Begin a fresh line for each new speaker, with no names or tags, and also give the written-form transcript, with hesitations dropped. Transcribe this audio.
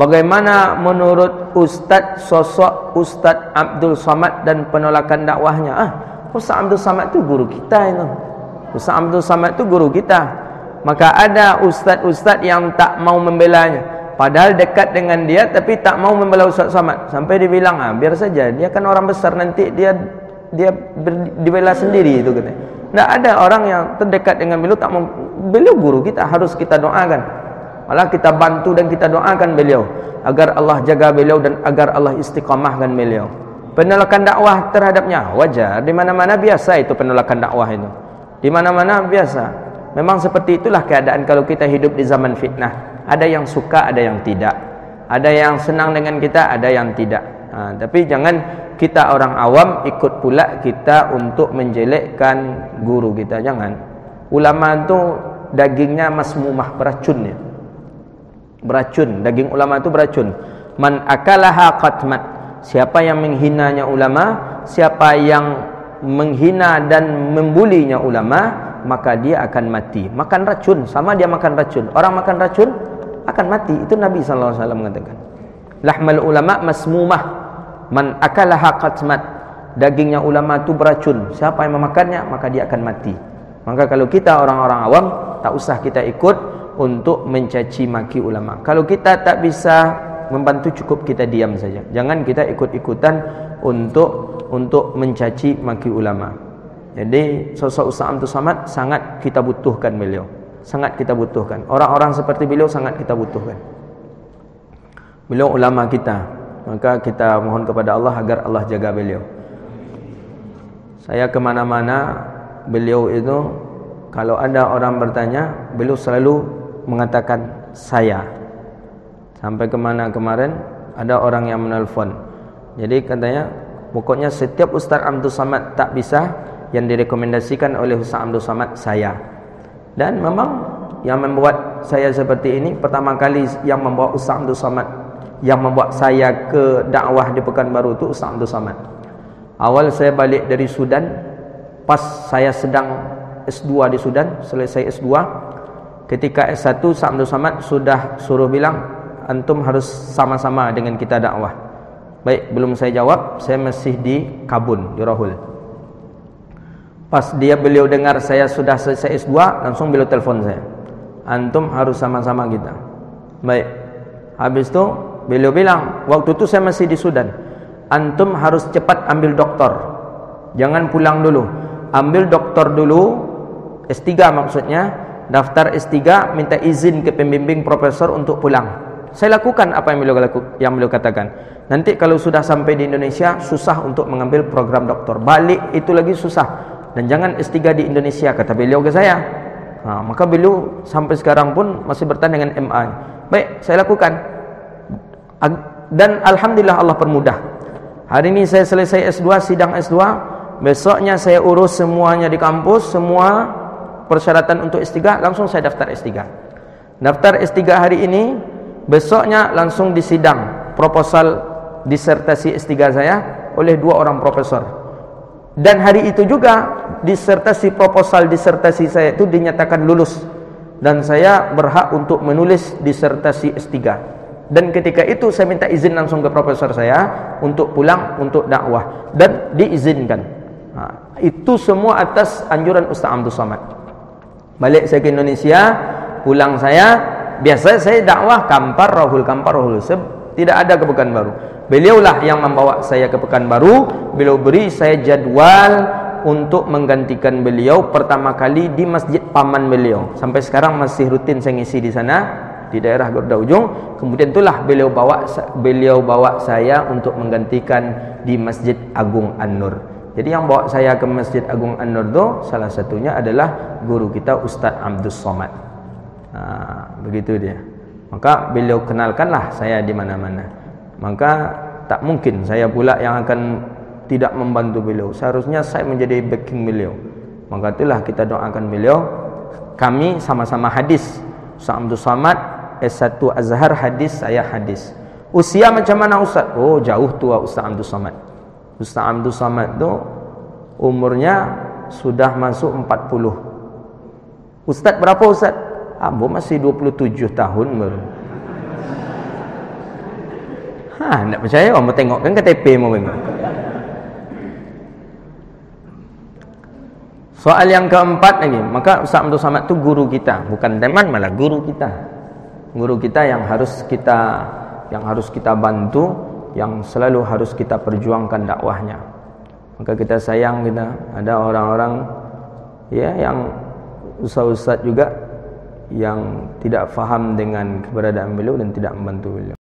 Bagaimana menurut Ustaz sosok Ustaz Abdul Somad dan penolakan dakwahnya? Ustaz Abdul Somad tu guru kita itu. Ustaz Abdul Somad tu guru kita. Maka ada ustaz-ustaz yang tak mau membelanya. Padahal dekat dengan dia tapi tak mau membela Ustaz Somad. Sampai dia bilang, biar saja, dia kan orang besar, nanti dia dibela sendiri itu katanya. Tidak ada orang yang terdekat dengan beliau tak mau. Beliau guru kita, harus kita doakan. Malah kita bantu dan kita doakan beliau agar Allah jaga beliau dan agar Allah istiqamahkan beliau. Penolakan dakwah terhadapnya wajar, di mana-mana biasa itu penolakan dakwah itu. Di mana-mana biasa. Memang seperti itulah keadaan kalau kita hidup di zaman fitnah. Ada yang suka, ada yang tidak. Ada yang senang dengan kita, ada yang tidak. Tapi jangan kita orang awam ikut pula kita untuk menjelekkan guru kita. Jangan. Ulama itu dagingnya masmumah, beracun ya. Beracun, daging ulama itu beracun. Man akalaha qatmat. Siapa yang menghinanya ulama, siapa yang menghina dan membulinya ulama, maka dia akan mati. Makan racun, sama dia makan racun. Orang makan racun akan mati. Itu Nabi SAW mengatakan. Lahmal ulama masmumah. Man akalaha qatmat. Dagingnya ulama itu beracun. Siapa yang memakannya, maka dia akan mati. Maka kalau kita orang-orang awam, tak usah kita ikut untuk mencaci maki ulama. Kalau kita tak bisa membantu, cukup kita diam saja. Jangan kita ikut-ikutan untuk mencaci maki ulama. Jadi sosok Ustaz Abdul Somad sangat kita butuhkan beliau. Sangat kita butuhkan. Orang-orang seperti beliau sangat kita butuhkan. Beliau ulama kita. Maka kita mohon kepada Allah agar Allah jaga beliau. Saya kemana-mana, beliau itu kalau ada orang bertanya, beliau selalu mengatakan saya. Sampai kemana kemarin ada orang yang menelpon. Jadi katanya pokoknya setiap Ustaz Abdul Somad tak bisa, yang direkomendasikan oleh Ustaz Abdul Somad saya. Dan memang yang membuat saya seperti ini, pertama kali yang membawa Ustaz Abdul Somad, yang membuat saya ke dakwah di Pekanbaru itu Ustaz Abdul Somad. Awal saya balik dari Sudan, pas saya sedang S2 di Sudan, selesai S2, ketika S1 Ustaz Abdul Somad sudah suruh bilang, antum harus sama-sama dengan kita dakwah. Baik, belum saya jawab, saya masih di Kabun, di Rahul. Pas beliau dengar saya sudah selesai S2, langsung beliau telepon saya. Antum harus sama-sama kita. Baik. Habis itu beliau bilang, waktu itu saya masih di Sudan. Antum harus cepat ambil doktor. Jangan pulang dulu. Ambil doktor dulu, S3 maksudnya, daftar S3, minta izin ke pembimbing profesor untuk pulang. Saya lakukan apa yang beliau katakan. Nanti kalau sudah sampai di Indonesia, susah untuk mengambil program doktor. Balik itu lagi susah. Dan jangan S3 di Indonesia, kata beliau ke saya. Maka beliau sampai sekarang pun masih bertahan dengan MA. Baik, saya lakukan. Dan Alhamdulillah Allah permudah. Hari ini saya selesai S2, sidang S2. Besoknya saya urus semuanya di kampus, semua persyaratan untuk S3, langsung saya daftar S3. Daftar S3 hari ini, besoknya langsung disidang proposal disertasi S3 saya oleh 2 orang profesor. Dan hari itu juga proposal disertasi saya itu dinyatakan lulus, dan saya berhak untuk menulis disertasi S3. Dan ketika itu saya minta izin langsung ke profesor saya untuk pulang untuk dakwah, dan diizinkan. Itu semua atas anjuran Ustaz Abdul Somad. Balik saya ke Indonesia, pulang saya, biasa saya dakwah Kampar Rahul. Tidak ada ke Pekanbaru. Beliaulah yang membawa saya ke Pekanbaru. Beliau beri saya jadwal untuk menggantikan beliau pertama kali di masjid paman beliau. Sampai sekarang masih rutin saya ngisi di sana, di daerah Garuda Ujung. Kemudian itulah beliau bawa saya untuk menggantikan di Masjid Agung An-Nur. Jadi yang bawa saya ke Masjid Agung An-Nur itu salah satunya adalah guru kita Ustaz Abdul Somad. Begitu dia. Maka beliau kenalkanlah saya di mana-mana. Maka tak mungkin saya pula yang akan tidak membantu beliau. Seharusnya saya menjadi backing beliau. Maka itulah kita doakan beliau. Kami sama-sama hadis. Ustaz Abdul Somad S1 Azhar hadis, saya hadis. Usia macam mana Ustaz? Oh, jauh tua Ustaz Abdul Somad. Ustaz Abdul Somad itu umurnya sudah masuk 40. Ustaz berapa Ustaz? Masih 27 tahun baru. Tak percaya orang mau tengok kan KTP mau tengok. Soal yang keempat lagi, maka Ustaz Abdul Samad tu guru kita, bukan teman, malah guru kita. Guru kita yang harus kita bantu, yang selalu harus kita perjuangkan dakwahnya. Maka kita sayang, kita ada orang-orang ya yang ustaz-ustaz juga yang tidak faham dengan keberadaan beliau dan tidak membantu beliau.